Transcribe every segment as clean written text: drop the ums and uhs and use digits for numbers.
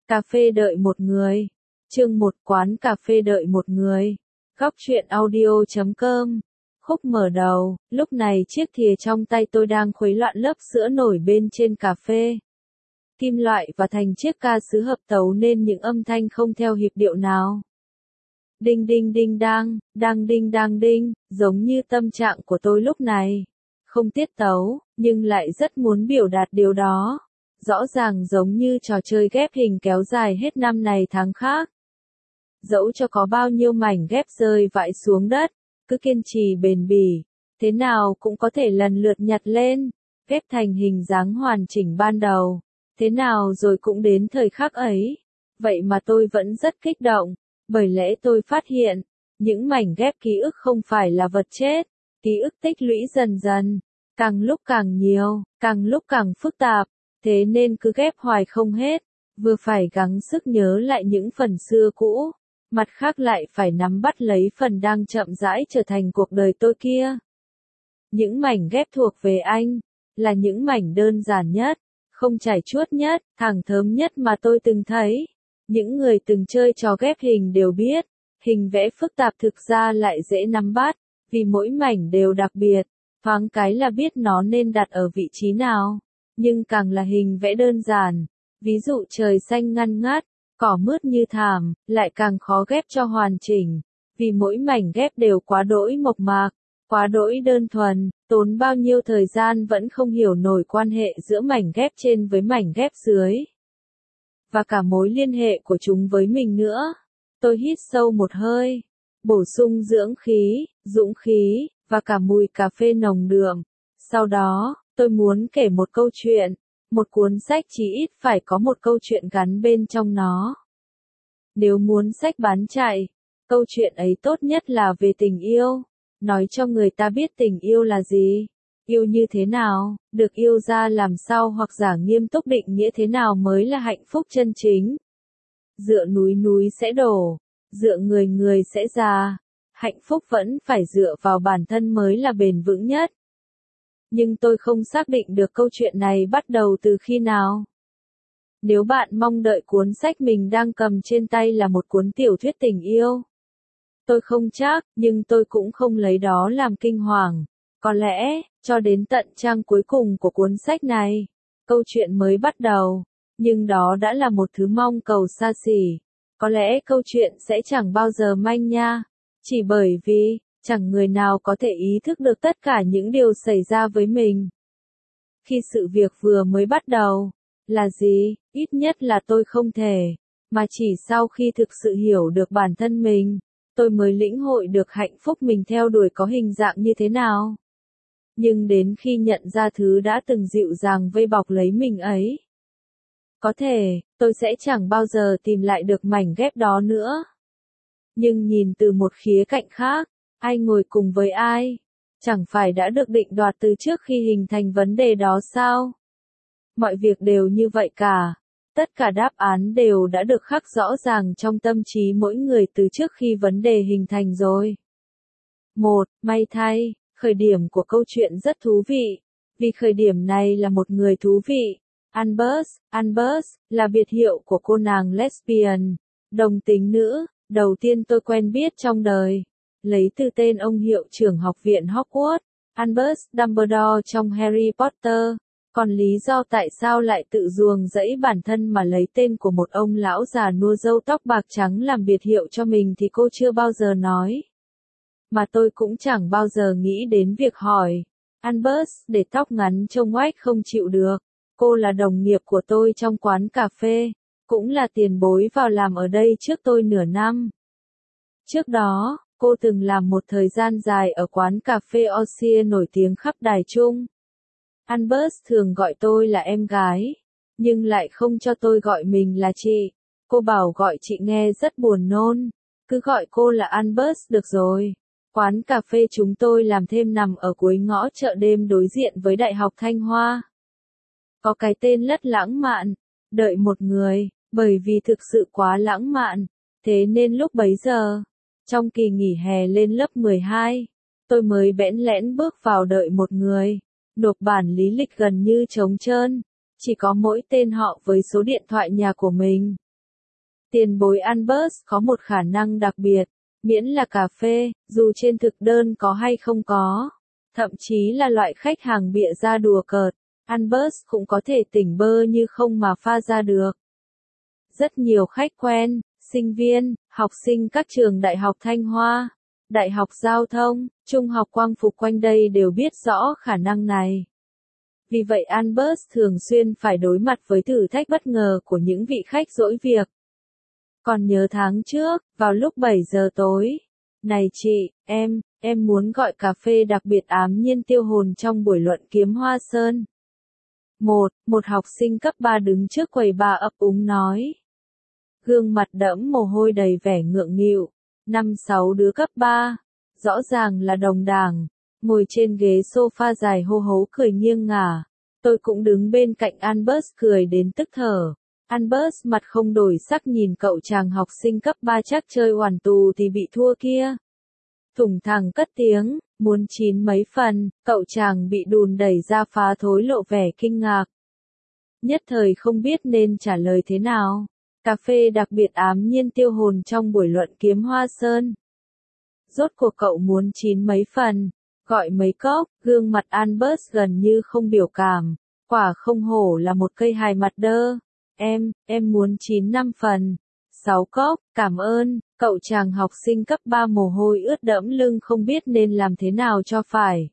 Cà phê đợi một người. Chương 1 quán cà phê đợi một người. Góc truyện audio.com. Khúc mở đầu, lúc này chiếc thìa trong tay tôi đang khuấy loạn lớp sữa nổi bên trên cà phê. Kim loại và thành chiếc ca sứ hợp tấu nên những âm thanh không theo nhịp điệu nào. Đinh đinh đinh đang đinh đang đinh, giống như tâm trạng của tôi lúc này. Không tiết tấu, nhưng lại rất muốn biểu đạt điều đó. Rõ ràng giống như trò chơi ghép hình kéo dài hết năm này tháng khác. Dẫu cho có bao nhiêu mảnh ghép rơi vãi xuống đất, cứ kiên trì bền bỉ, thế nào cũng có thể lần lượt nhặt lên, ghép thành hình dáng hoàn chỉnh ban đầu. Thế nào rồi cũng đến thời khắc ấy. Vậy mà tôi vẫn rất kích động, bởi lẽ tôi phát hiện, những mảnh ghép ký ức không phải là vật chết, ký ức tích lũy dần dần, càng lúc càng nhiều, càng lúc càng phức tạp, thế nên cứ ghép hoài không hết, vừa phải gắng sức nhớ lại những phần xưa cũ, mặt khác lại phải nắm bắt lấy phần đang chậm rãi trở thành cuộc đời tôi kia. Những mảnh ghép thuộc về anh, là những mảnh đơn giản nhất, không chảy chuốt nhất, thẳng thớm nhất mà tôi từng thấy. Những người từng chơi trò ghép hình đều biết, hình vẽ phức tạp thực ra lại dễ nắm bắt, vì mỗi mảnh đều đặc biệt, thoáng cái là biết nó nên đặt ở vị trí nào. Nhưng càng là hình vẽ đơn giản, ví dụ trời xanh ngăn ngắt, cỏ mướt như thảm, lại càng khó ghép cho hoàn chỉnh, vì mỗi mảnh ghép đều quá đỗi mộc mạc, quá đỗi đơn thuần, tốn bao nhiêu thời gian vẫn không hiểu nổi quan hệ giữa mảnh ghép trên với mảnh ghép dưới. Và cả mối liên hệ của chúng với mình nữa. Tôi hít sâu một hơi, bổ sung dưỡng khí, dũng khí, và cả mùi cà phê nồng đượm. Sau đó, tôi muốn kể một câu chuyện, một cuốn sách chí ít phải có một câu chuyện gắn bên trong nó. Nếu muốn sách bán chạy, câu chuyện ấy tốt nhất là về tình yêu, nói cho người ta biết tình yêu là gì, yêu như thế nào, được yêu ra làm sao hoặc giả nghiêm túc định nghĩa thế nào mới là hạnh phúc chân chính. Dựa núi núi sẽ đổ, dựa người người sẽ già, hạnh phúc vẫn phải dựa vào bản thân mới là bền vững nhất. Nhưng tôi không xác định được câu chuyện này bắt đầu từ khi nào. Nếu bạn mong đợi cuốn sách mình đang cầm trên tay là một cuốn tiểu thuyết tình yêu, tôi không chắc, nhưng tôi cũng không lấy đó làm kinh hoàng. Có lẽ, cho đến tận trang cuối cùng của cuốn sách này, câu chuyện mới bắt đầu, nhưng đó đã là một thứ mong cầu xa xỉ. Có lẽ câu chuyện sẽ chẳng bao giờ manh nha, chỉ bởi vì, chẳng người nào có thể ý thức được tất cả những điều xảy ra với mình. Khi sự việc vừa mới bắt đầu, là gì, ít nhất là tôi không thể, mà chỉ sau khi thực sự hiểu được bản thân mình, tôi mới lĩnh hội được hạnh phúc mình theo đuổi có hình dạng như thế nào. Nhưng đến khi nhận ra thứ đã từng dịu dàng vây bọc lấy mình ấy, có thể, tôi sẽ chẳng bao giờ tìm lại được mảnh ghép đó nữa. Nhưng nhìn từ một khía cạnh khác, ai ngồi cùng với ai, chẳng phải đã được định đoạt từ trước khi hình thành vấn đề đó sao? Mọi việc đều như vậy cả. Tất cả đáp án đều đã được khắc rõ ràng trong tâm trí mỗi người từ trước khi vấn đề hình thành rồi. May thay, khởi điểm của câu chuyện rất thú vị, vì khởi điểm này là một người thú vị. Albus, là biệt hiệu của cô nàng lesbian, đồng tính nữ, đầu tiên tôi quen biết trong đời. Lấy từ tên ông hiệu trưởng học viện Hogwarts, Albus Dumbledore trong Harry Potter. Còn lý do tại sao lại tự ruồng rẫy bản thân mà lấy tên của một ông lão già nua râu tóc bạc trắng làm biệt hiệu cho mình thì cô chưa bao giờ nói. Mà tôi cũng chẳng bao giờ nghĩ đến việc hỏi. Albus để tóc ngắn trông oách không chịu được. Cô là đồng nghiệp của tôi trong quán cà phê, cũng là tiền bối vào làm ở đây trước tôi nửa năm. Trước đó, cô từng làm một thời gian dài ở quán cà phê Ossier nổi tiếng khắp đài trung. Albus thường gọi tôi là em gái, nhưng lại không cho tôi gọi mình là chị. Cô bảo gọi chị nghe rất buồn nôn, cứ gọi cô là Albus được rồi. Quán cà phê chúng tôi làm thêm nằm ở cuối ngõ chợ đêm đối diện với Đại học Thanh Hoa. Có cái tên rất lãng mạn, đợi một người, bởi vì thực sự quá lãng mạn, thế nên lúc bấy giờ, trong kỳ nghỉ hè lên lớp 12, tôi mới bẽn lẽn bước vào đợi một người. Nộp bản lý lịch gần như trống trơn, chỉ có mỗi tên họ với số điện thoại nhà của mình. Tiền bối Albert có một khả năng đặc biệt, miễn là cà phê, dù trên thực đơn có hay không có, thậm chí là loại khách hàng bịa ra đùa cợt, Albert cũng có thể tỉnh bơ như không mà pha ra được. Rất nhiều khách quen, sinh viên, học sinh các trường Đại học Thanh Hoa, Đại học Giao thông, Trung học Quang Phục quanh đây đều biết rõ khả năng này. Vì vậy Albert thường xuyên phải đối mặt với thử thách bất ngờ của những vị khách dỗi việc. Còn nhớ tháng trước, vào lúc 7 giờ tối. Này chị, em muốn gọi cà phê đặc biệt ám nhiên tiêu hồn trong buổi luận kiếm Hoa Sơn. Một học sinh cấp 3 đứng trước quầy bar ấp úng nói. Gương mặt đẫm mồ hôi đầy vẻ ngượng nghịu. 5-6 đứa cấp 3, rõ ràng là đồng đảng, ngồi trên ghế sofa dài hô hố cười nghiêng ngả. Tôi cũng đứng bên cạnh Albert cười đến tức thở. Albert mặt không đổi sắc nhìn cậu chàng học sinh cấp 3 chắc chơi hoàn tù thì bị thua kia. Thủng thẳng cất tiếng, muốn chín mấy phần, cậu chàng bị đùn đẩy ra phá thối lộ vẻ kinh ngạc. Nhất thời không biết nên trả lời thế nào. Cà phê đặc biệt ám nhiên tiêu hồn trong buổi luận kiếm Hoa Sơn. Rốt cuộc cậu muốn chín mấy phần, gọi mấy cốc, gương mặt Albert gần như không biểu cảm, quả không hổ là một cây hài mặt đơ. Em muốn 9-5 phần, 6 cốc, cảm ơn, cậu chàng học sinh cấp 3 mồ hôi ướt đẫm lưng không biết nên làm thế nào cho phải.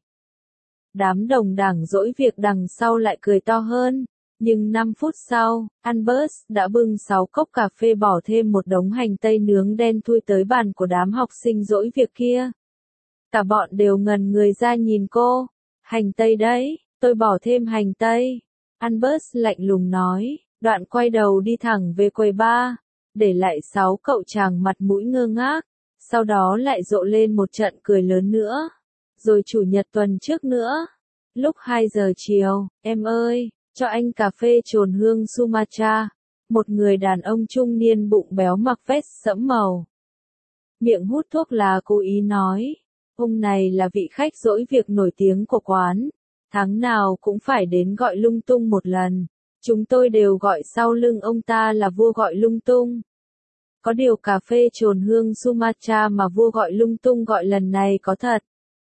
Đám đồng đảng dỗi việc đằng sau lại cười to hơn, nhưng 5 phút sau, Albert đã bưng 6 cốc cà phê bỏ thêm một đống hành tây nướng đen thui tới bàn của đám học sinh dỗi việc kia. Cả bọn đều ngần người ra nhìn cô, hành tây đấy, tôi bỏ thêm hành tây. Albert lạnh lùng nói. Đoạn quay đầu đi thẳng về quầy bar, để lại 6 cậu chàng mặt mũi ngơ ngác, sau đó lại rộ lên một trận cười lớn nữa. Rồi chủ nhật tuần trước nữa, lúc 2 giờ chiều, em ơi, cho anh cà phê trồn hương Sumatra. Một người đàn ông trung niên bụng béo mặc vest sẫm màu. Miệng hút thuốc lá cố ý nói, ông này là vị khách dỗi việc nổi tiếng của quán, tháng nào cũng phải đến gọi lung tung một lần. Chúng tôi đều gọi sau lưng ông ta là vua gọi lung tung. Có điều cà phê trồn hương Sumatra mà vua gọi lung tung gọi lần này có thật.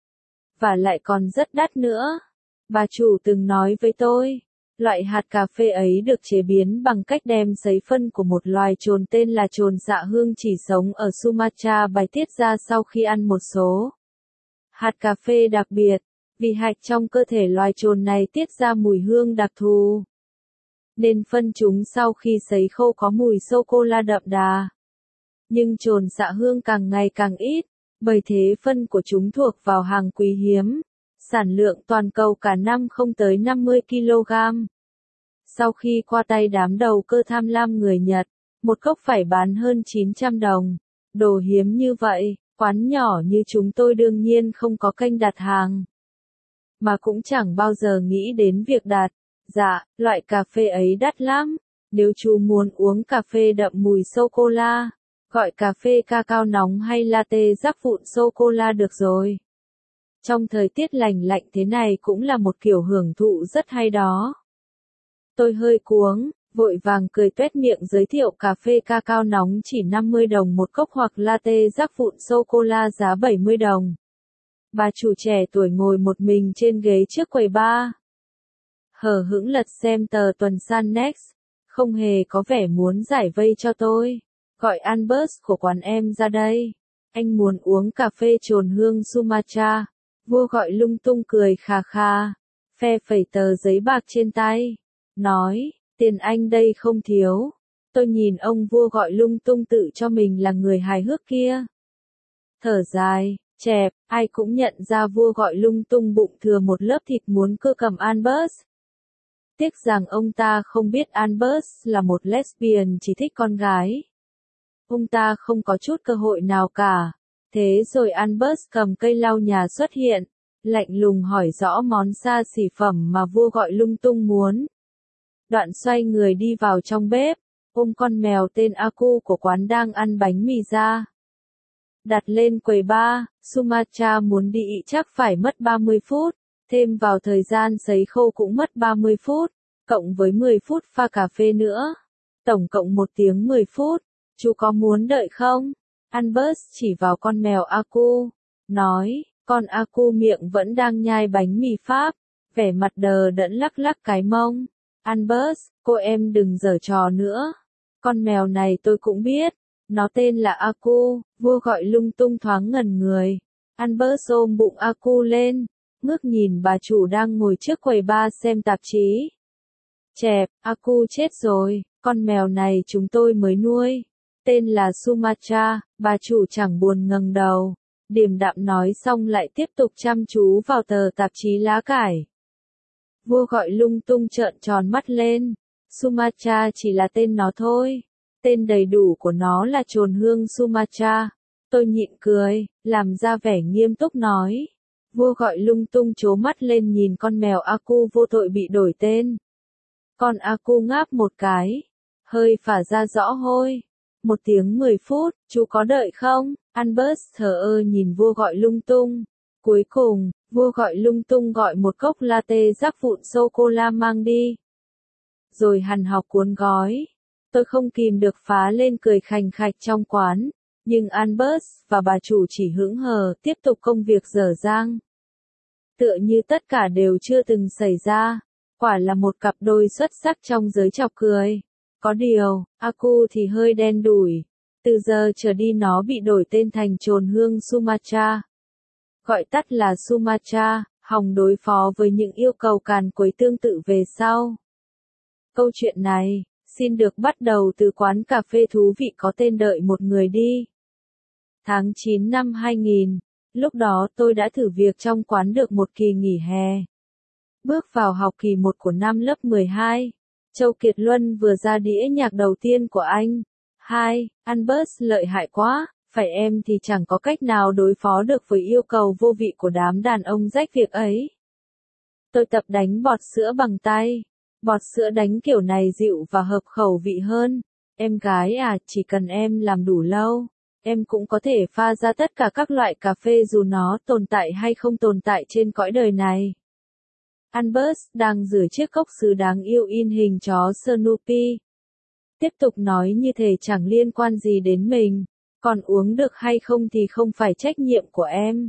Và lại còn rất đắt nữa. Bà chủ từng nói với tôi, loại hạt cà phê ấy được chế biến bằng cách đem sấy phân của một loài trồn tên là trồn dạ hương chỉ sống ở Sumatra bài tiết ra sau khi ăn một số hạt cà phê đặc biệt, vì hạch trong cơ thể loài trồn này tiết ra mùi hương đặc thù. Nên phân chúng sau khi sấy khô có mùi sô-cô-la đậm đà. Nhưng trồn xạ hương càng ngày càng ít, bởi thế phân của chúng thuộc vào hàng quý hiếm. Sản lượng toàn cầu cả năm không tới 50 kg. Sau khi qua tay đám đầu cơ tham lam người Nhật, một cốc phải bán hơn 900 đồng. Đồ hiếm như vậy, quán nhỏ như chúng tôi đương nhiên không có kênh đặt hàng. Mà cũng chẳng bao giờ nghĩ đến việc đặt. Dạ, loại cà phê ấy đắt lắm. Nếu chú muốn uống cà phê đậm mùi sô-cô-la, gọi cà phê cacao nóng hay latte rắc vụn sô-cô-la được rồi. Trong thời tiết lành lạnh thế này cũng là một kiểu hưởng thụ rất hay đó. Tôi hơi cuống, vội vàng cười tuét miệng giới thiệu cà phê cacao nóng chỉ 50 đồng một cốc hoặc latte rắc vụn sô-cô-la giá 70 đồng. Bà chủ trẻ tuổi ngồi một mình trên ghế trước quầy bar. Hờ hững lật xem tờ tuần san Next, không hề có vẻ muốn giải vây cho tôi. Gọi Albert của quán em ra đây. Anh muốn uống cà phê trồn hương Sumatra. Vua gọi lung tung cười khà khà, phe phẩy tờ giấy bạc trên tay. Nói, tiền anh đây không thiếu. Tôi nhìn ông vua gọi lung tung tự cho mình là người hài hước kia. Thở dài, chẹp, ai cũng nhận ra vua gọi lung tung bụng thừa một lớp thịt muốn cưa cầm Albert. Tiếc rằng ông ta không biết Albert là một lesbian chỉ thích con gái. Ông ta không có chút cơ hội nào cả. Thế rồi Albert cầm cây lau nhà xuất hiện, lạnh lùng hỏi rõ món xa xỉ phẩm mà vua gọi lung tung muốn. Đoạn xoay người đi vào trong bếp, ôm con mèo tên Aku của quán đang ăn bánh mì ra. Đặt lên quầy bar, Sumatra muốn đi chắc phải mất 30 phút, thêm vào thời gian sấy khô cũng mất 30 phút, cộng với 10 phút pha cà phê nữa. Tổng cộng 1 tiếng 10 phút. Chú có muốn đợi không? Albert chỉ vào con mèo Aku, nói, con Aku miệng vẫn đang nhai bánh mì Pháp, vẻ mặt đờ đẫn lắc lắc cái mông. Albert, cô em đừng giở trò nữa. Con mèo này tôi cũng biết, nó tên là Aku, vua gọi lung tung thoáng ngẩn người. Albert ôm bụng Aku lên, ngước nhìn bà chủ đang ngồi trước quầy bar xem tạp chí. Chẹp, Aku chết rồi, con mèo này chúng tôi mới nuôi. Tên là Sumatra, bà chủ chẳng buồn ngẩng đầu. Điềm đạm nói xong lại tiếp tục chăm chú vào tờ tạp chí lá cải. Vua gọi lung tung trợn tròn mắt lên. Sumatra chỉ là tên nó thôi. Tên đầy đủ của nó là Trồn Hương Sumatra. Tôi nhịn cười, làm ra vẻ nghiêm túc nói. Vua gọi lung tung trố mắt lên nhìn con mèo Aku vô tội bị đổi tên. Con Aku ngáp một cái, hơi phả ra rõ hôi. 1 tiếng 10 phút, chú có đợi không? Albert thờ ơ nhìn vua gọi lung tung. Cuối cùng, vua gọi lung tung gọi một cốc latte rắc vụn sô-cô-la mang đi. Rồi hằn học cuốn gói. Tôi không kìm được phá lên cười khành khạch trong quán. Nhưng Albert và bà chủ chỉ hững hờ tiếp tục công việc dở dang. Tựa như tất cả đều chưa từng xảy ra. Quả là một cặp đôi xuất sắc trong giới chọc cười. Có điều, Aku thì hơi đen đủi. Từ giờ trở đi nó bị đổi tên thành Trồn Hương Sumatra. Gọi tắt là Sumatra, hòng đối phó với những yêu cầu càn quấy tương tự về sau. Câu chuyện này, xin được bắt đầu từ quán cà phê thú vị có tên Đợi một người đi. Tháng 9 năm 2000, lúc đó tôi đã thử việc trong quán được một kỳ nghỉ hè. Bước vào học kỳ 1 của năm lớp 12. Châu Kiệt Luân vừa ra đĩa nhạc đầu tiên của anh. Albert lợi hại quá, phải em thì chẳng có cách nào đối phó được với yêu cầu vô vị của đám đàn ông rách việc ấy. Tôi tập đánh bọt sữa bằng tay. Bọt sữa đánh kiểu này dịu và hợp khẩu vị hơn. Em gái à, chỉ cần em làm đủ lâu, em cũng có thể pha ra tất cả các loại cà phê dù nó tồn tại hay không tồn tại trên cõi đời này. Albert đang rửa chiếc cốc sứ đáng yêu in hình chó Snoopy. Tiếp tục nói như thể chẳng liên quan gì đến mình, còn uống được hay không thì không phải trách nhiệm của em.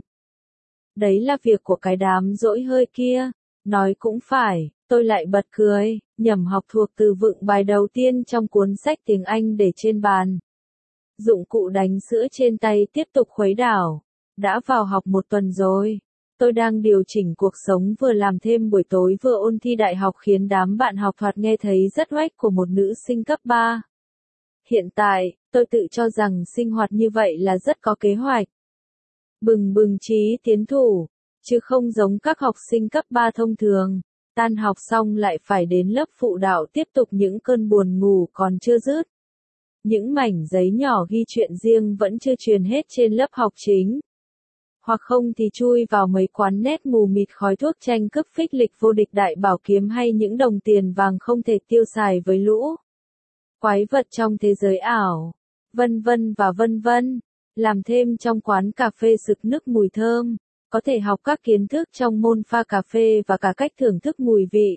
Đấy là việc của cái đám dỗi hơi kia. Nói cũng phải, tôi lại bật cười, nhẩm học thuộc từ vựng bài đầu tiên trong cuốn sách tiếng Anh để trên bàn. Dụng cụ đánh sữa trên tay tiếp tục khuấy đảo. Đã vào học 1 tuần rồi. Tôi đang điều chỉnh cuộc sống vừa làm thêm buổi tối vừa ôn thi đại học khiến đám bạn học thoạt nghe thấy rất oách của một nữ sinh cấp 3. Hiện tại, tôi tự cho rằng sinh hoạt như vậy là rất có kế hoạch. Bừng bừng chí tiến thủ, chứ không giống các học sinh cấp 3 thông thường. Tan học xong lại phải đến lớp phụ đạo tiếp tục những cơn buồn ngủ còn chưa dứt. Những mảnh giấy nhỏ ghi chuyện riêng vẫn chưa truyền hết trên lớp học chính. Hoặc không thì chui vào mấy quán net mù mịt khói thuốc tranh cướp phích lịch vô địch đại bảo kiếm hay những đồng tiền vàng không thể tiêu xài với lũ quái vật trong thế giới ảo, vân vân và vân vân. Làm thêm trong quán cà phê sực nức mùi thơm, có thể học các kiến thức trong môn pha cà phê và cả cách thưởng thức mùi vị.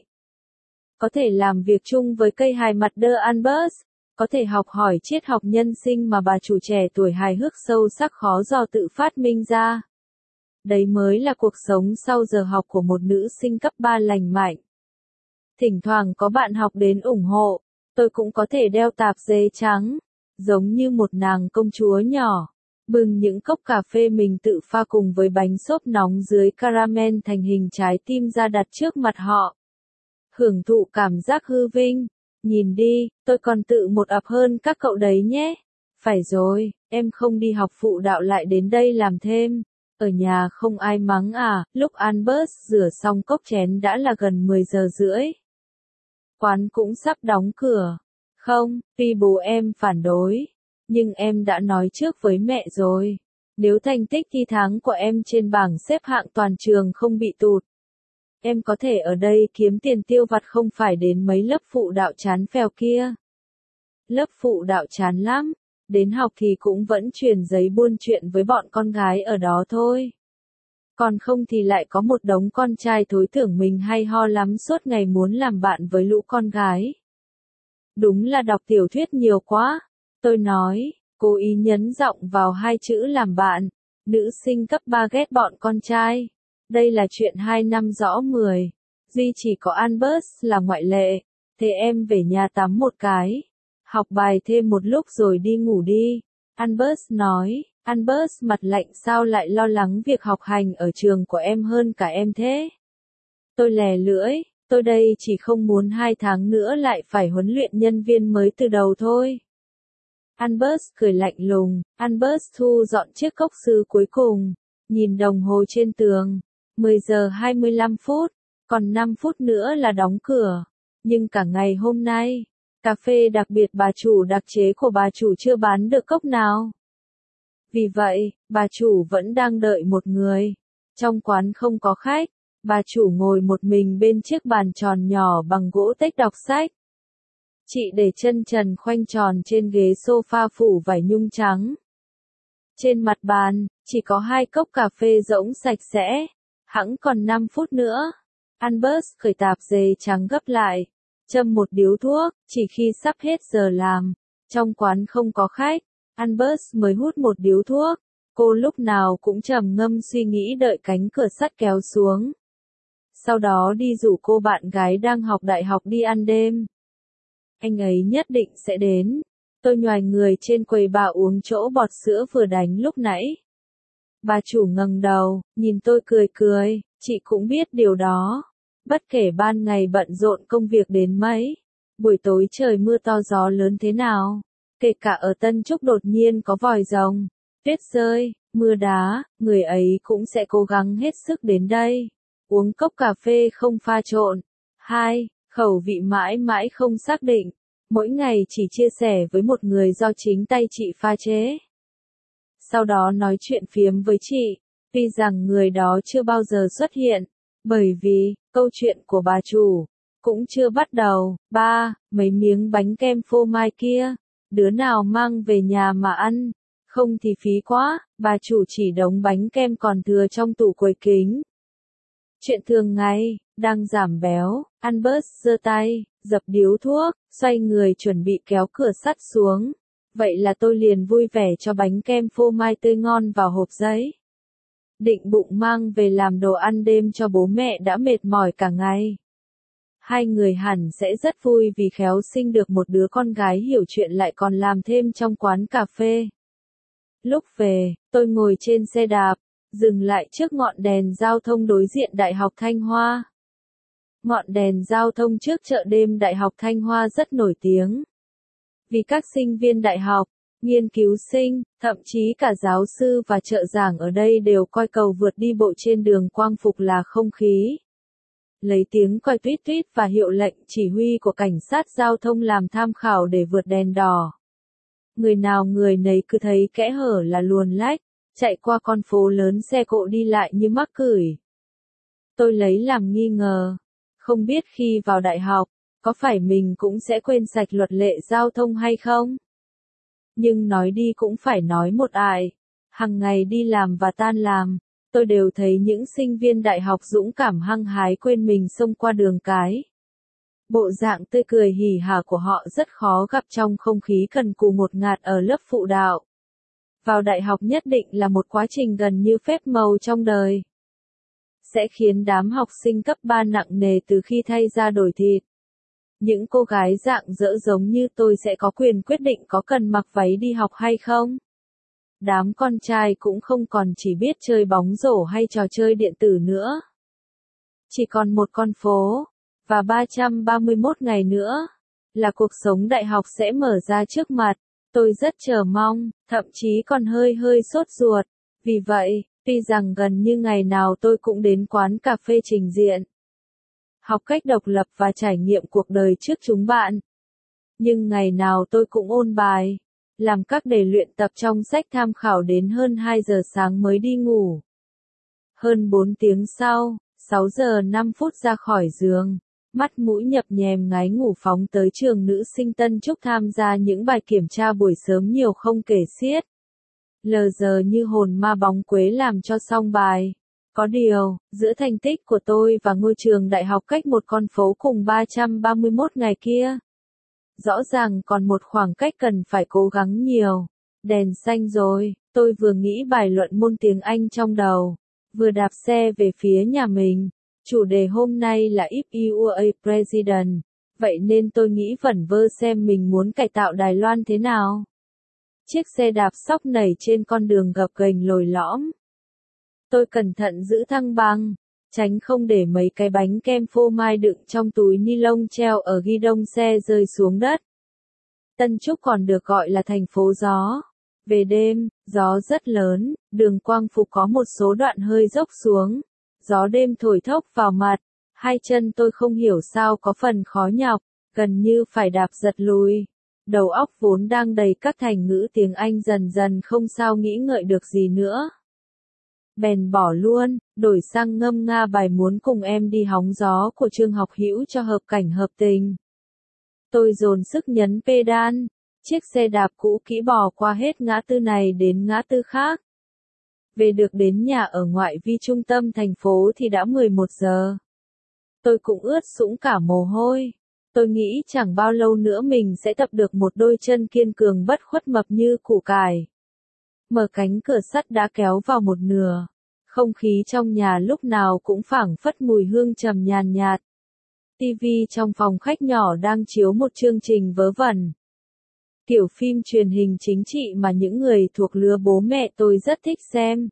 Có thể làm việc chung với cây hài mặt đơ Albert, có thể học hỏi triết học nhân sinh mà bà chủ trẻ tuổi hài hước sâu sắc khó dò tự phát minh ra. Đấy mới là cuộc sống sau giờ học của một nữ sinh cấp 3 lành mạnh. Thỉnh thoảng có bạn học đến ủng hộ, tôi cũng có thể đeo tạp dề trắng, giống như một nàng công chúa nhỏ, bưng những cốc cà phê mình tự pha cùng với bánh xốp nóng dưới caramel thành hình trái tim ra đặt trước mặt họ. Hưởng thụ cảm giác hư vinh. Nhìn đi, tôi còn tự một ập hơn các cậu đấy nhé. Phải rồi, em không đi học phụ đạo lại đến đây làm thêm. Ở nhà không ai mắng à? Lúc Albert rửa xong cốc chén đã là gần 10 giờ rưỡi. Quán cũng sắp đóng cửa. Không, tuy bố em phản đối, nhưng em đã nói trước với mẹ rồi. Nếu thành tích thi tháng của em trên bảng xếp hạng toàn trường không bị tụt, em có thể ở đây kiếm tiền tiêu vặt không phải đến mấy lớp phụ đạo chán phèo kia. Lớp phụ đạo chán lắm, đến học thì cũng vẫn truyền giấy buôn chuyện với bọn con gái ở đó thôi. Còn không thì lại có một đống con trai thối tưởng mình hay ho lắm suốt ngày muốn làm bạn với lũ con gái. Đúng là đọc tiểu thuyết nhiều quá, Tôi nói, cố ý nhấn giọng vào hai chữ làm bạn. Nữ sinh cấp 3 ghét bọn con trai. Đây là chuyện 2 năm rõ 10. Duy chỉ có Albert là ngoại lệ. Thế em về nhà tắm một cái. Học bài thêm một lúc rồi đi ngủ đi. Albert nói. Albert mặt lạnh, sao lại lo lắng việc học hành ở trường của em hơn cả em thế? Tôi lè lưỡi. Tôi đây chỉ không muốn 2 tháng nữa lại phải huấn luyện nhân viên mới từ đầu thôi. Albert cười lạnh lùng. Albert thu dọn chiếc cốc sứ cuối cùng. Nhìn đồng hồ trên tường. 10 giờ 25 phút. Còn 5 phút nữa là đóng cửa. Nhưng cả ngày hôm nay, cà phê đặc biệt bà chủ đặc chế của bà chủ chưa bán được cốc nào. Vì vậy, bà chủ vẫn đang đợi một người. Trong quán không có khách. Bà chủ ngồi một mình bên chiếc bàn tròn nhỏ bằng gỗ tếch đọc sách. Chị để chân trần khoanh tròn trên ghế sofa phủ vải nhung trắng. Trên mặt bàn, chỉ có 2 cốc cà phê rỗng sạch sẽ. Hẵng còn 5 phút nữa. Albert khởi tạp dề trắng gấp lại. Châm một điếu thuốc, chỉ khi sắp hết giờ làm. Trong quán không có khách. Albert mới hút một điếu thuốc. Cô lúc nào cũng trầm ngâm suy nghĩ đợi cánh cửa sắt kéo xuống. Sau đó đi rủ cô bạn gái đang học đại học đi ăn đêm. Anh ấy nhất định sẽ đến. Tôi nhoài người trên quầy bà uống chỗ bọt sữa vừa đánh lúc nãy. Bà chủ ngẩng đầu, nhìn tôi cười cười, chị cũng biết điều đó. Bất kể ban ngày bận rộn công việc đến mấy, buổi tối trời mưa to gió lớn thế nào, kể cả ở Tân Trúc đột nhiên có vòi rồng, tuyết rơi, mưa đá, người ấy cũng sẽ cố gắng hết sức đến đây. Uống cốc cà phê không pha trộn. 2. Khẩu vị mãi mãi không xác định. Mỗi ngày chỉ chia sẻ với một người do chính tay chị pha chế. Sau đó nói chuyện phiếm với chị. Tuy rằng người đó chưa bao giờ xuất hiện. Bởi vì, câu chuyện của bà chủ cũng chưa bắt đầu. 3. Mấy miếng bánh kem phô mai kia. Đứa nào mang về nhà mà ăn. Không thì phí quá. Bà chủ chỉ đống bánh kem còn thừa trong tủ quầy kính. Chuyện thường ngày, đang giảm béo, Albert giơ tay, dập điếu thuốc, xoay người chuẩn bị kéo cửa sắt xuống. Vậy là tôi liền vui vẻ cho bánh kem phô mai tươi ngon vào hộp giấy. Định bụng mang về làm đồ ăn đêm cho bố mẹ đã mệt mỏi cả ngày. Hai người hẳn sẽ rất vui vì khéo sinh được một đứa con gái hiểu chuyện lại còn làm thêm trong quán cà phê. Lúc về, tôi ngồi trên xe đạp. Dừng lại trước ngọn đèn giao thông đối diện Đại học Thanh Hoa. Ngọn đèn giao thông trước chợ đêm Đại học Thanh Hoa rất nổi tiếng. Vì các sinh viên đại học, nghiên cứu sinh, thậm chí cả giáo sư và trợ giảng ở đây đều coi cầu vượt đi bộ trên đường Quang Phục là không khí. Lấy tiếng còi tuýt tuýt và hiệu lệnh chỉ huy của cảnh sát giao thông làm tham khảo để vượt đèn đỏ. Người nào người nấy cứ thấy kẽ hở là luồn lách. Chạy qua con phố lớn xe cộ đi lại như mắc cửi. Tôi lấy làm nghi ngờ. Không biết khi vào đại học, có phải mình cũng sẽ quên sạch luật lệ giao thông hay không? Nhưng nói đi cũng phải nói một ải. Hằng ngày đi làm và tan làm, tôi đều thấy những sinh viên đại học dũng cảm hăng hái quên mình xông qua đường cái. Bộ dạng tươi cười hỉ hả của họ rất khó gặp trong không khí cần cù ngột ngạt ở lớp phụ đạo. Vào đại học nhất định là một quá trình gần như phép màu trong đời. Sẽ khiến đám học sinh cấp 3 nặng nề từ khi thay da đổi thịt. Những cô gái dạng dỡ giống như tôi sẽ có quyền quyết định có cần mặc váy đi học hay không. Đám con trai cũng không còn chỉ biết chơi bóng rổ hay trò chơi điện tử nữa. Chỉ còn một con phố, và 331 ngày nữa, là cuộc sống đại học sẽ mở ra trước mặt. Tôi rất chờ mong, thậm chí còn hơi sốt ruột. Vì vậy, tuy rằng gần như ngày nào tôi cũng đến quán cà phê trình diện, học cách độc lập và trải nghiệm cuộc đời trước chúng bạn. Nhưng ngày nào tôi cũng ôn bài, làm các đề luyện tập trong sách tham khảo đến hơn 2 giờ sáng mới đi ngủ. Hơn 4 tiếng sau, 6 giờ 5 phút ra khỏi giường. Mắt mũi nhập nhèm ngái ngủ phóng tới trường nữ sinh Tân Trúc tham gia những bài kiểm tra buổi sớm nhiều không kể xiết. Lờ giờ như hồn ma bóng quế làm cho xong bài. Có điều, giữa thành tích của tôi và ngôi trường đại học cách một con phố cùng 331 ngày kia, Rõ ràng còn một khoảng cách cần phải cố gắng nhiều. Đèn xanh rồi, tôi vừa nghĩ bài luận môn tiếng Anh trong đầu, vừa đạp xe về phía nhà mình. Chủ đề hôm nay là If You Were a President, vậy nên tôi nghĩ vẩn vơ xem mình muốn cải tạo Đài Loan thế nào. Chiếc xe đạp xóc nảy trên con đường gập ghềnh lồi lõm. Tôi cẩn thận giữ thăng bằng, tránh không để mấy cái bánh kem phô mai đựng trong túi ni lông treo ở ghi đông xe rơi xuống đất. Tân Trúc còn được gọi là thành phố gió. Về đêm, gió rất lớn, đường Quang Phục có một số đoạn hơi dốc xuống. Gió đêm thổi thốc vào mặt, hai chân tôi không hiểu sao có phần khó nhọc, gần như phải đạp giật lùi. Đầu óc vốn đang đầy các thành ngữ tiếng Anh dần dần không sao nghĩ ngợi được gì nữa. Bèn bỏ luôn, đổi sang ngâm nga bài Muốn cùng em đi hóng gió của Trương Học Hữu cho hợp cảnh hợp tình. Tôi dồn sức nhấn pedal, chiếc xe đạp cũ kỹ bò qua hết ngã tư này đến ngã tư khác. Về được đến nhà ở ngoại vi trung tâm thành phố thì đã 11 giờ. Tôi cũng ướt sũng cả mồ hôi. Tôi nghĩ chẳng bao lâu nữa mình sẽ tập được một đôi chân kiên cường bất khuất mập như củ cải. Mở cánh cửa sắt đã kéo vào một nửa. Không khí trong nhà lúc nào cũng phảng phất mùi hương trầm nhàn nhạt. TV trong phòng khách nhỏ đang chiếu một chương trình vớ vẩn. Kiểu phim truyền hình chính trị mà những người thuộc lứa bố mẹ tôi rất thích xem.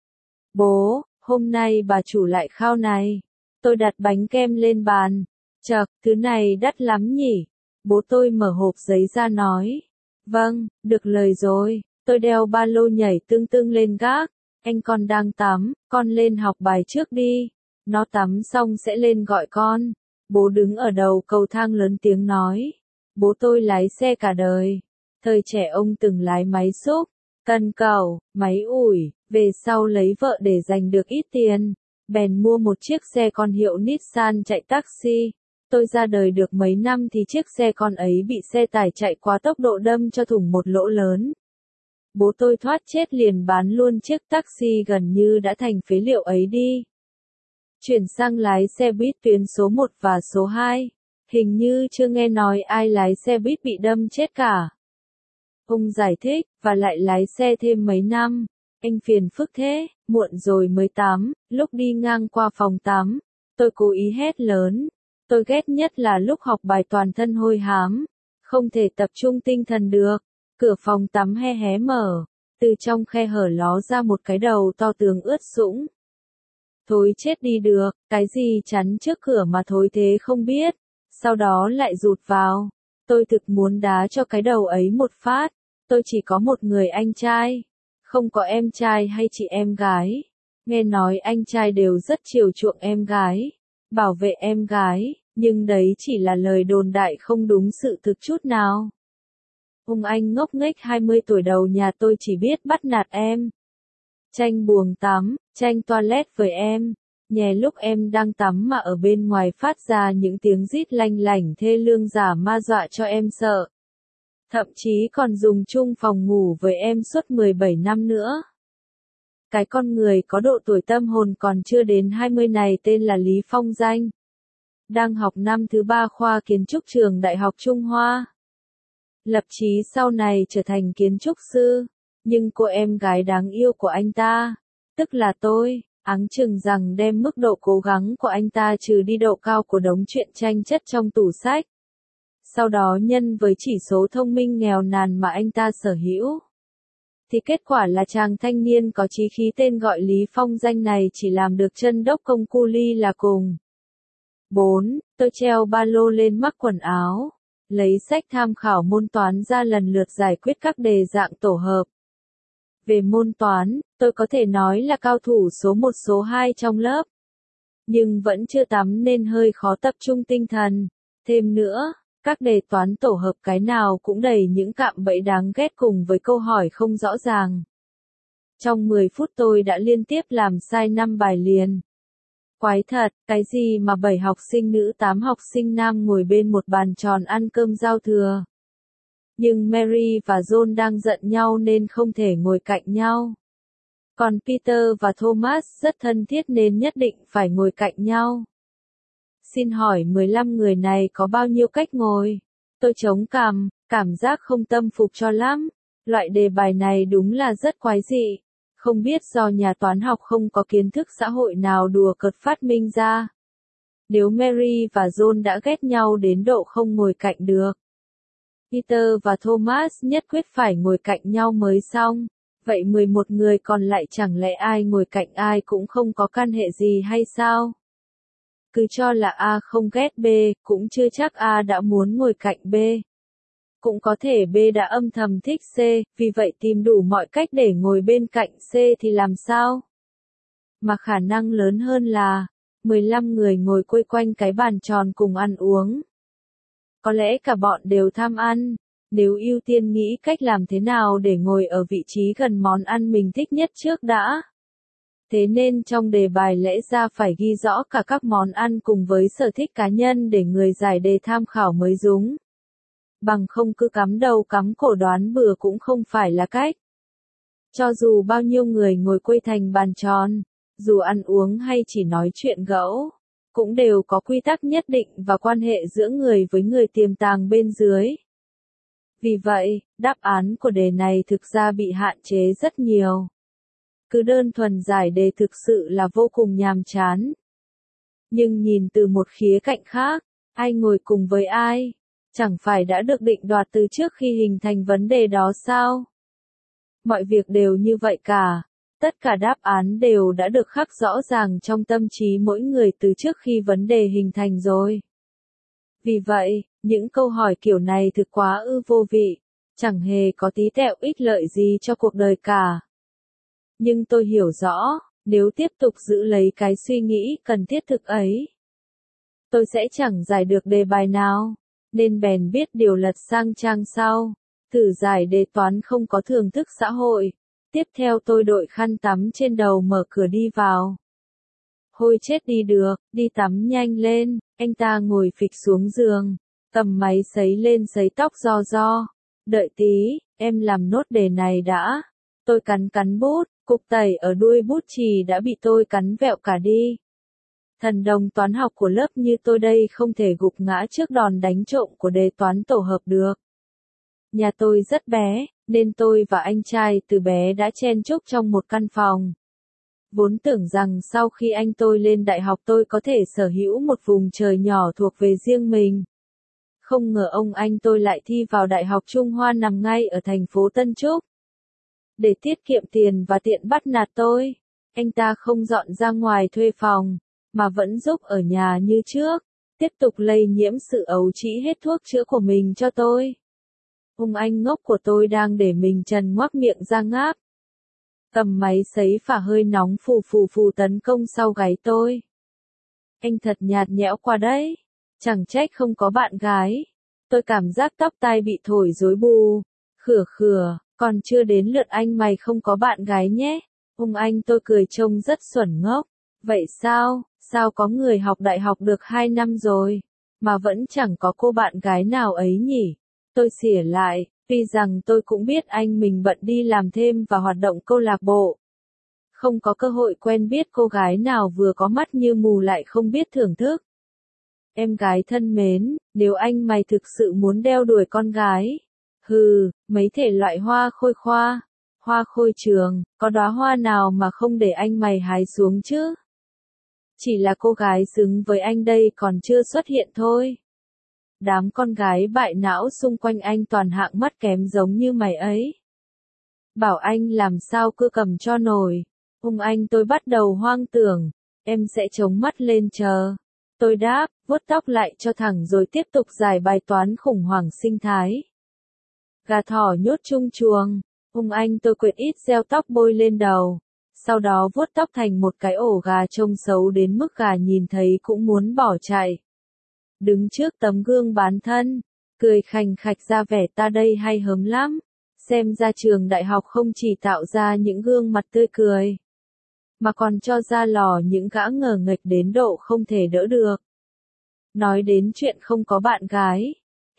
Bố, hôm nay bà chủ lại khao này. Tôi đặt bánh kem lên bàn. Chậc, thứ này đắt lắm nhỉ? Bố tôi mở hộp giấy ra nói. Vâng, được lời rồi. Tôi đeo ba lô nhảy tưng tưng lên gác. Anh con đang tắm, con lên học bài trước đi. Nó tắm xong sẽ lên gọi con. Bố đứng ở đầu cầu thang lớn tiếng nói. Bố tôi lái xe cả đời. Thời trẻ ông từng lái máy xúc, cân cẩu, máy ủi, về sau lấy vợ để dành được ít tiền. Bèn mua một chiếc xe con hiệu Nissan chạy taxi. Tôi ra đời được mấy năm thì chiếc xe con ấy bị xe tải chạy quá tốc độ đâm cho thủng một lỗ lớn. Bố tôi thoát chết liền bán luôn chiếc taxi gần như đã thành phế liệu ấy đi. Chuyển sang lái xe buýt tuyến số 1 và số 2. Hình như chưa nghe nói ai lái xe buýt bị đâm chết cả. Ông giải thích, và lại lái xe thêm mấy năm. Anh phiền phức thế, muộn rồi mới tắm, lúc đi ngang qua phòng tắm. Tôi cố ý hét lớn. Tôi ghét nhất là lúc học bài toàn thân hôi hám. Không thể tập trung tinh thần được. Cửa phòng tắm hé hé mở. Từ trong khe hở ló ra một cái đầu to tướng ướt sũng. Thối chết đi được, cái gì chắn trước cửa mà thối thế không biết. Sau đó lại rụt vào. Tôi thực muốn đá cho cái đầu ấy một phát. Tôi chỉ có một người anh trai. Không có em trai hay chị em gái. Nghe nói anh trai đều rất chiều chuộng em gái. Bảo vệ em gái. Nhưng đấy chỉ là lời đồn đại không đúng sự thực chút nào. Ông anh ngốc nghếch 20 tuổi đầu nhà tôi chỉ biết bắt nạt em. Tranh buồng tắm, tranh toilet với em. Nhè lúc em đang tắm mà ở bên ngoài phát ra những tiếng rít lanh lảnh thê lương giả ma dọa cho em sợ. Thậm chí còn dùng chung phòng ngủ với em suốt 17 năm nữa. Cái con người có độ tuổi tâm hồn còn chưa đến 20 này tên là Lý Phong Danh. Đang học năm thứ 3 khoa kiến trúc trường Đại học Trung Hoa. Lập chí sau này trở thành kiến trúc sư. Nhưng cô em gái đáng yêu của anh ta, tức là tôi, áng chừng rằng đem mức độ cố gắng của anh ta trừ đi độ cao của đống truyện tranh chất trong tủ sách. Sau đó nhân với chỉ số thông minh nghèo nàn mà anh ta sở hữu. Thì kết quả là chàng thanh niên có chí khí tên gọi Lý Phong Danh này chỉ làm được chân đốc công cu li là cùng. 4. Tôi treo ba lô lên mắc quần áo. Lấy sách tham khảo môn toán ra lần lượt giải quyết các đề dạng tổ hợp. Về môn toán, tôi có thể nói là cao thủ số 1 số 2 trong lớp. Nhưng vẫn chưa tắm nên hơi khó tập trung tinh thần. Thêm nữa, các đề toán tổ hợp cái nào cũng đầy những cạm bẫy đáng ghét cùng với câu hỏi không rõ ràng. Trong 10 phút tôi đã liên tiếp làm sai 5 bài liền. Quái thật, cái gì mà 7 học sinh nữ 8 học sinh nam ngồi bên một bàn tròn ăn cơm giao thừa. Nhưng Mary và John đang giận nhau nên không thể ngồi cạnh nhau. Còn Peter và Thomas rất thân thiết nên nhất định phải ngồi cạnh nhau. Xin hỏi 15 người này có bao nhiêu cách ngồi? Tôi chống cằm, cảm giác không tâm phục cho lắm. Loại đề bài này đúng là rất quái dị. Không biết do nhà toán học không có kiến thức xã hội nào đùa cợt phát minh ra. Nếu Mary và John đã ghét nhau đến độ không ngồi cạnh được, Peter và Thomas nhất quyết phải ngồi cạnh nhau mới xong. Vậy 11 người còn lại chẳng lẽ ai ngồi cạnh ai cũng không có căn hệ gì hay sao? Cứ cho là A không ghét B, cũng chưa chắc A đã muốn ngồi cạnh B. Cũng có thể B đã âm thầm thích C, vì vậy tìm đủ mọi cách để ngồi bên cạnh C thì làm sao? Mà khả năng lớn hơn là 15 người ngồi quây quanh cái bàn tròn cùng ăn uống. Có lẽ cả bọn đều tham ăn, nếu ưu tiên nghĩ cách làm thế nào để ngồi ở vị trí gần món ăn mình thích nhất trước đã. Thế nên trong đề bài lẽ ra phải ghi rõ cả các món ăn cùng với sở thích cá nhân để người giải đề tham khảo mới đúng. Bằng không cứ cắm đầu cắm cổ đoán bừa cũng không phải là cách. Cho dù bao nhiêu người ngồi quây thành bàn tròn, dù ăn uống hay chỉ nói chuyện gẫu, cũng đều có quy tắc nhất định và quan hệ giữa người với người tiềm tàng bên dưới. Vì vậy, đáp án của đề này thực ra bị hạn chế rất nhiều. Cứ đơn thuần giải đề thực sự là vô cùng nhàm chán. Nhưng nhìn từ một khía cạnh khác, ai ngồi cùng với ai, chẳng phải đã được định đoạt từ trước khi hình thành vấn đề đó sao? Mọi việc đều như vậy cả. Tất cả đáp án đều đã được khắc rõ ràng trong tâm trí mỗi người từ trước khi vấn đề hình thành rồi. Vì vậy, những câu hỏi kiểu này thực quá vô vị, chẳng hề có tí tẹo ích lợi gì cho cuộc đời cả. Nhưng tôi hiểu rõ, nếu tiếp tục giữ lấy cái suy nghĩ cần thiết thực ấy, tôi sẽ chẳng giải được đề bài nào, nên bèn biết điều lật sang trang sau, thử giải đề toán không có thưởng thức xã hội. Tiếp theo tôi đội khăn tắm trên đầu mở cửa đi vào. Hôi chết đi được, đi tắm nhanh lên, anh ta ngồi phịch xuống giường, cầm máy sấy lên sấy tóc ro. Đợi tí, em làm nốt đề này đã. Tôi cắn bút, cục tẩy ở đuôi bút chì đã bị tôi cắn vẹo cả đi. Thần đồng toán học của lớp như tôi đây không thể gục ngã trước đòn đánh trộm của đề toán tổ hợp được. Nhà tôi rất bé, nên tôi và anh trai từ bé đã chen chúc trong một căn phòng. Vốn tưởng rằng sau khi anh tôi lên đại học tôi có thể sở hữu một vùng trời nhỏ thuộc về riêng mình. Không ngờ ông anh tôi lại thi vào Đại học Trung Hoa nằm ngay ở thành phố Tân Trúc. Để tiết kiệm tiền và tiện bắt nạt tôi, anh ta không dọn ra ngoài thuê phòng, mà vẫn giúp ở nhà như trước, tiếp tục lây nhiễm sự ấu trĩ hết thuốc chữa của mình cho tôi. Ông anh ngốc của tôi đang để mình trần ngoác miệng ra ngáp. Cầm máy sấy phả hơi nóng phù tấn công sau gáy tôi. Anh thật nhạt nhẽo qua đấy. Chẳng trách không có bạn gái. Tôi cảm giác tóc tai bị thổi rối bù. Khửa, còn chưa đến lượt anh mày không có bạn gái nhé. Ông anh tôi cười trông rất xuẩn ngốc. Vậy sao, sao có người học đại học được 2 năm rồi, mà vẫn chẳng có cô bạn gái nào ấy nhỉ? Tôi xỉa lại, tuy rằng tôi cũng biết anh mình bận đi làm thêm và hoạt động câu lạc bộ. Không có cơ hội quen biết cô gái nào vừa có mắt như mù lại không biết thưởng thức. Em gái thân mến, nếu anh mày thực sự muốn đeo đuổi con gái, mấy thể loại hoa khôi khoa, hoa khôi trường, có đóa hoa nào mà không để anh mày hái xuống chứ? Chỉ là cô gái xứng với anh đây còn chưa xuất hiện thôi. Đám con gái bại não xung quanh anh toàn hạng mắt kém giống như mày ấy. Bảo anh làm sao cứ cầm cho nổi. Ông anh tôi bắt đầu hoang tưởng, em sẽ chống mắt lên chờ. Tôi đáp, vuốt tóc lại cho thẳng rồi tiếp tục giải bài toán khủng hoảng sinh thái. Gà thỏ nhốt chung chuồng, ông anh tôi quệt ít gel tóc bôi lên đầu. Sau đó vuốt tóc thành một cái ổ gà trông xấu đến mức gà nhìn thấy cũng muốn bỏ chạy. Đứng trước tấm gương bán thân, cười khành khạch ra vẻ ta đây hay hớm lắm. Xem ra trường đại học không chỉ tạo ra những gương mặt tươi cười, mà còn cho ra lò những gã ngờ nghệch đến độ không thể đỡ được. Nói đến chuyện không có bạn gái,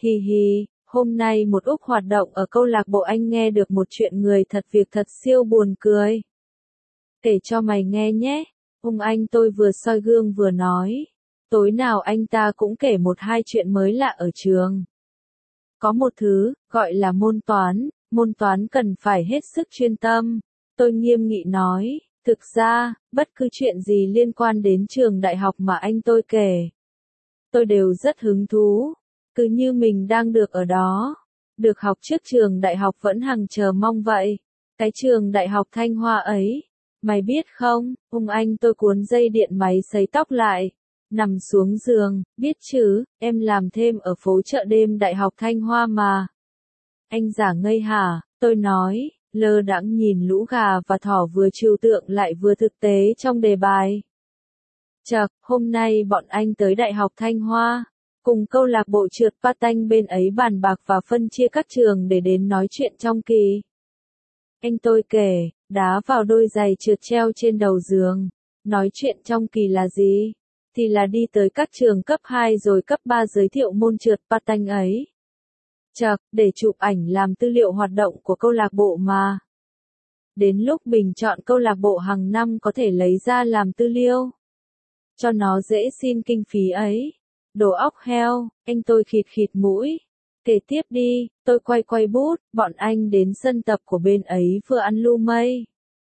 hôm nay một Úc hoạt động ở câu lạc bộ anh nghe được một chuyện người thật việc thật siêu buồn cười. Kể cho mày nghe nhé, ông anh tôi vừa soi gương vừa nói. Tối nào anh ta cũng kể một hai chuyện mới lạ ở trường. Có một thứ, gọi là môn toán cần phải hết sức chuyên tâm. Tôi nghiêm nghị nói, thực ra, bất cứ chuyện gì liên quan đến trường đại học mà anh tôi kể, tôi đều rất hứng thú, cứ như mình đang được ở đó. Được học trước trường đại học vẫn hằng chờ mong vậy. Cái trường đại học Thanh Hoa ấy, mày biết không, anh tôi cuốn dây điện máy sấy tóc lại, nằm xuống giường, biết chứ, em làm thêm ở phố chợ đêm Đại học Thanh Hoa mà. Anh giả ngây hả, tôi nói, lơ đãng nhìn lũ gà và thỏ vừa trừu tượng lại vừa thực tế trong đề bài. Chậc, hôm nay bọn anh tới Đại học Thanh Hoa, cùng câu lạc bộ trượt patin bên ấy bàn bạc và phân chia các trường để đến nói chuyện trong kỳ. Anh tôi kể, đá vào đôi giày trượt treo trên đầu giường. Nói chuyện trong kỳ là gì? Thì là đi tới các trường cấp 2 rồi cấp 3 giới thiệu môn trượt patin ấy. Chậc, để chụp ảnh làm tư liệu hoạt động của câu lạc bộ mà. Đến lúc bình chọn câu lạc bộ hàng năm có thể lấy ra làm tư liệu. Cho nó dễ xin kinh phí ấy. Đồ óc heo, anh tôi khịt khịt mũi. Kể tiếp đi, tôi quay bút, bọn anh đến sân tập của bên ấy vừa ăn lu mây.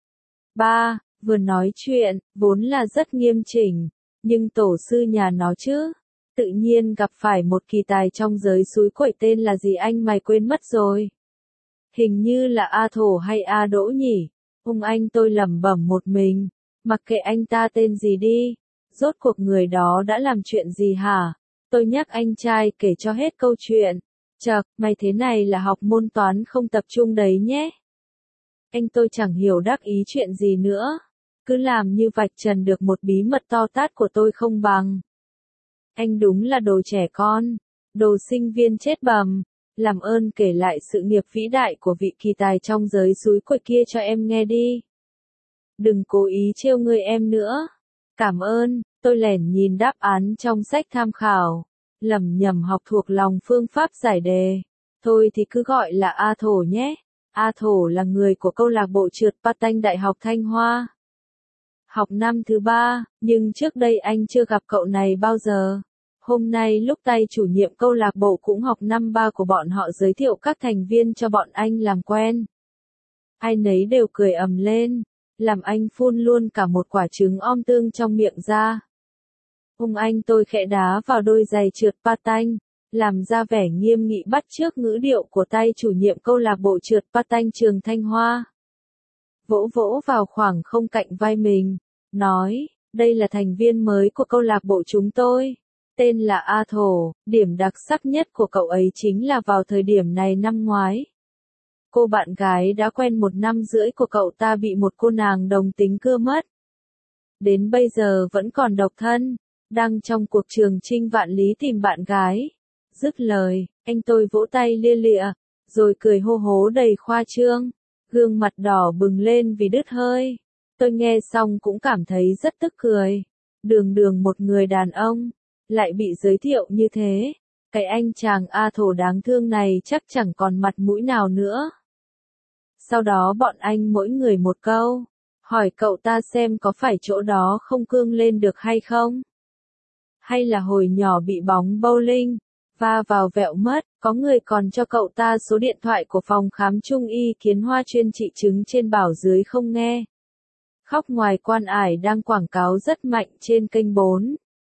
Ba, vừa nói chuyện, vốn là rất nghiêm chỉnh, nhưng tổ sư nhà nó chứ. Tự nhiên gặp phải một kỳ tài trong giới suối quẩy tên là gì anh mày quên mất rồi. Hình như là A Thổ hay A Đỗ nhỉ. Anh tôi lẩm bẩm một mình, mặc kệ anh ta tên gì đi. Rốt cuộc người đó đã làm chuyện gì hả? Tôi nhắc anh trai kể cho hết câu chuyện. Chậc, mày thế này là học môn toán không tập trung đấy nhé. Anh tôi chẳng hiểu đắc ý chuyện gì nữa. Cứ làm như vạch trần được một bí mật to tát của tôi không bằng. Anh đúng là đồ trẻ con, đồ sinh viên chết bầm. Làm ơn kể lại sự nghiệp vĩ đại của vị kỳ tài trong giới suối quẩy kia cho em nghe đi. Đừng cố ý trêu người em nữa. Cảm ơn, tôi lẻn nhìn đáp án trong sách tham khảo. Lẩm nhẩm học thuộc lòng phương pháp giải đề. Thôi thì cứ gọi là A Thổ nhé. A Thổ là người của câu lạc bộ trượt patin Đại học Thanh Hoa. Học năm thứ 3, nhưng trước đây anh chưa gặp cậu này bao giờ. Hôm nay lúc tay chủ nhiệm câu lạc bộ cũng học năm 3 của bọn họ giới thiệu các thành viên cho bọn anh làm quen. Ai nấy đều cười ầm lên, làm anh phun luôn cả một quả trứng om tương trong miệng ra. Anh tôi khẽ đá vào đôi giày trượt patin, làm ra vẻ nghiêm nghị bắt chước ngữ điệu của tay chủ nhiệm câu lạc bộ trượt patin trường Thanh Hoa. Vỗ vỗ vào khoảng không cạnh vai mình, nói, đây là thành viên mới của câu lạc bộ chúng tôi, tên là A Thổ, điểm đặc sắc nhất của cậu ấy chính là vào thời điểm này năm ngoái. Cô bạn gái đã quen 1 năm rưỡi của cậu ta bị một cô nàng đồng tính cưa mất. Đến bây giờ vẫn còn độc thân, đang trong cuộc trường chinh vạn lý tìm bạn gái. Dứt lời, anh tôi vỗ tay lia lịa, rồi cười hô hố đầy khoa trương, gương mặt đỏ bừng lên vì đứt hơi. Tôi nghe xong cũng cảm thấy rất tức cười. Đường một người đàn ông, lại bị giới thiệu như thế. Cái anh chàng A Thổ đáng thương này chắc chẳng còn mặt mũi nào nữa. Sau đó bọn anh mỗi người một câu, hỏi cậu ta xem có phải chỗ đó không cương lên được hay không? Hay là hồi nhỏ bị bóng bowling va vào vẹo mất, có người còn cho cậu ta số điện thoại của phòng khám Trung y Kiến Hoa chuyên trị chứng trên bảo dưới không nghe. Khóc ngoài quan ải đang quảng cáo rất mạnh trên kênh 4.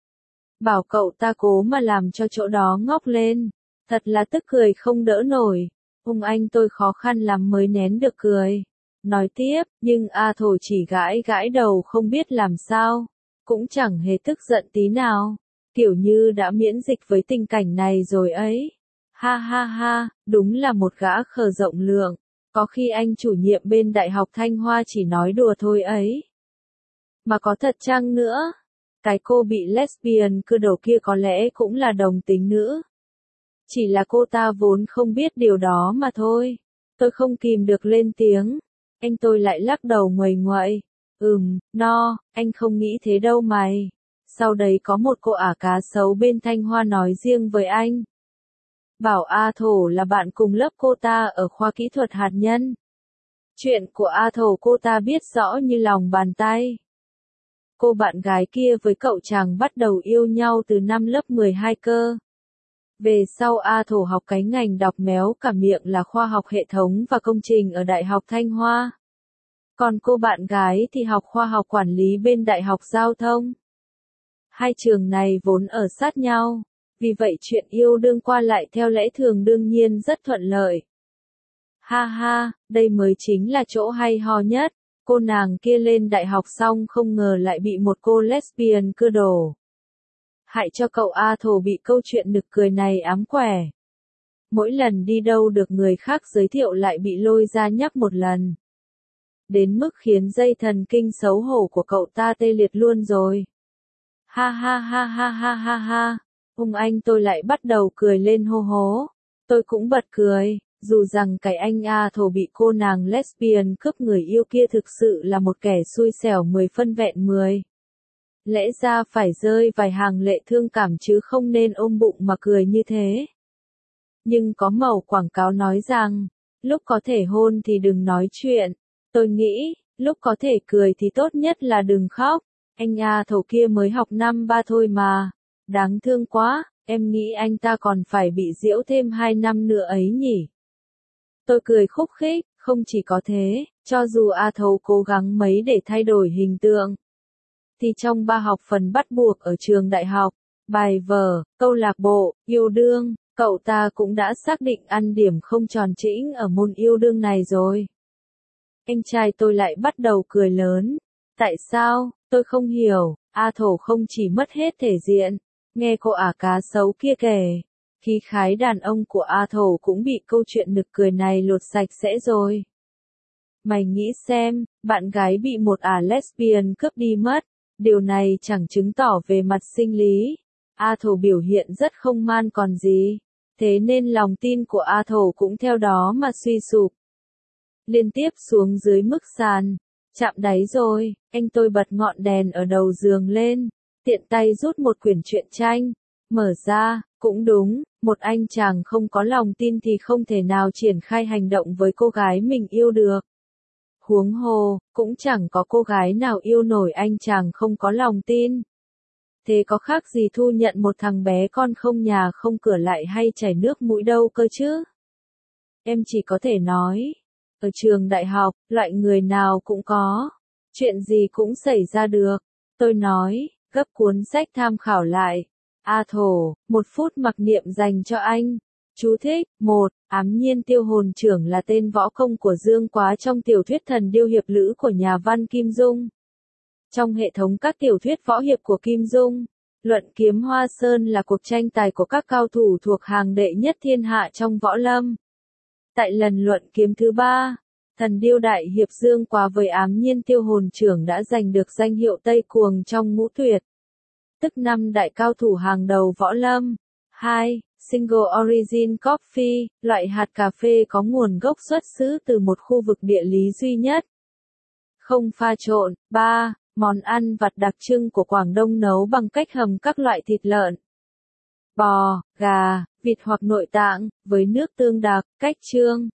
Bảo cậu ta cố mà làm cho chỗ đó ngóc lên. Thật là tức cười không đỡ nổi. Anh tôi khó khăn lắm mới nén được cười. Nói tiếp, nhưng A Thổ chỉ gãi đầu không biết làm sao. Cũng chẳng hề tức giận tí nào. Kiểu như đã miễn dịch với tình cảnh này rồi ấy. Ha ha ha, đúng là một gã khờ rộng lượng. Có khi anh chủ nhiệm bên Đại học Thanh Hoa chỉ nói đùa thôi ấy. Mà có thật chăng nữa? Cái cô bị lesbian cưa đầu kia có lẽ cũng là đồng tính nữ. Chỉ là cô ta vốn không biết điều đó mà thôi. Tôi không kìm được lên tiếng. Anh tôi lại lắc đầu nguầy nguậy. Anh không nghĩ thế đâu mày. Sau đấy có một cô ả cá sấu bên Thanh Hoa nói riêng với anh. Bảo A Thổ là bạn cùng lớp cô ta ở khoa kỹ thuật hạt nhân. Chuyện của A Thổ cô ta biết rõ như lòng bàn tay. Cô bạn gái kia với cậu chàng bắt đầu yêu nhau từ năm lớp 12 cơ. Về sau A Thổ học cái ngành đọc méo cả miệng là khoa học hệ thống và công trình ở Đại học Thanh Hoa. Còn cô bạn gái thì học khoa học quản lý bên Đại học Giao thông. Hai trường này vốn ở sát nhau, vì vậy chuyện yêu đương qua lại theo lẽ thường đương nhiên rất thuận lợi. Ha ha, đây mới chính là chỗ hay ho nhất. Cô nàng kia lên đại học xong không ngờ lại bị một cô lesbian cưa đổ. Hại cho cậu A Thổ bị câu chuyện nực cười này ám quẻ. Mỗi lần đi đâu được người khác giới thiệu lại bị lôi ra nhắc một lần. Đến mức khiến dây thần kinh xấu hổ của cậu ta tê liệt luôn rồi. Ha ha ha ha ha ha ha. Anh tôi lại bắt đầu cười lên hô hố. Tôi cũng bật cười, dù rằng cái anh A Thổ bị cô nàng lesbian cướp người yêu kia thực sự là một kẻ xui xẻo 10 phân vẹn 10. Lẽ ra phải rơi vài hàng lệ thương cảm chứ không nên ôm bụng mà cười như thế. Nhưng có mẩu quảng cáo nói rằng, lúc có thể hôn thì đừng nói chuyện. Tôi nghĩ, lúc có thể cười thì tốt nhất là đừng khóc. Anh A Thổ kia mới học năm 3 thôi mà. Đáng thương quá, em nghĩ anh ta còn phải bị giễu thêm 2 năm nữa ấy nhỉ. Tôi cười khúc khích, không chỉ có thế, cho dù A Thổ cố gắng mấy để thay đổi hình tượng, thì trong 3 học phần bắt buộc ở trường đại học, bài vở, câu lạc bộ, yêu đương, cậu ta cũng đã xác định ăn điểm không tròn trĩnh ở môn yêu đương này rồi. Anh trai tôi lại bắt đầu cười lớn. Tại sao, tôi không hiểu, A Thổ không chỉ mất hết thể diện, nghe cô ả cá xấu kia kể. Khí khái đàn ông của A Thổ cũng bị câu chuyện nực cười này lột sạch sẽ rồi. Mày nghĩ xem, bạn gái bị một ả lesbian cướp đi mất, điều này chẳng chứng tỏ về mặt sinh lý. A Thổ biểu hiện rất không man còn gì, thế nên lòng tin của A Thổ cũng theo đó mà suy sụp. Liên tiếp xuống dưới mức sàn, chạm đáy rồi, anh tôi bật ngọn đèn ở đầu giường lên, tiện tay rút một quyển truyện tranh, mở ra, cũng đúng, một anh chàng không có lòng tin thì không thể nào triển khai hành động với cô gái mình yêu được. Huống hồ, cũng chẳng có cô gái nào yêu nổi anh chàng không có lòng tin. Thế có khác gì thu nhận một thằng bé con không nhà không cửa lại hay chảy nước mũi đâu cơ chứ? Em chỉ có thể nói, ở trường đại học, loại người nào cũng có, chuyện gì cũng xảy ra được. Tôi nói, gấp cuốn sách tham khảo lại. A Thổ, 1 phút mặc niệm dành cho anh. Chú thích, 1. Ám nhiên tiêu hồn trưởng là tên võ công của Dương Quá trong tiểu thuyết Thần Điêu Hiệp Lữ của nhà văn Kim Dung. Trong hệ thống các tiểu thuyết võ hiệp của Kim Dung, Luận Kiếm Hoa Sơn là cuộc tranh tài của các cao thủ thuộc hàng đệ nhất thiên hạ trong võ lâm. Tại lần luận kiếm thứ 3, Thần Điêu Đại Hiệp Dương Quá với Ám nhiên tiêu hồn trưởng đã giành được danh hiệu Tây Cuồng trong ngũ tuyệt, tức 5 đại cao thủ hàng đầu võ lâm. 2. Single Origin Coffee, loại hạt cà phê có nguồn gốc xuất xứ từ một khu vực địa lý duy nhất, không pha trộn. 3. Món ăn vặt đặc trưng của Quảng Đông nấu bằng cách hầm các loại thịt lợn, bò, gà, vịt hoặc nội tạng, với nước tương đặc, cách chương,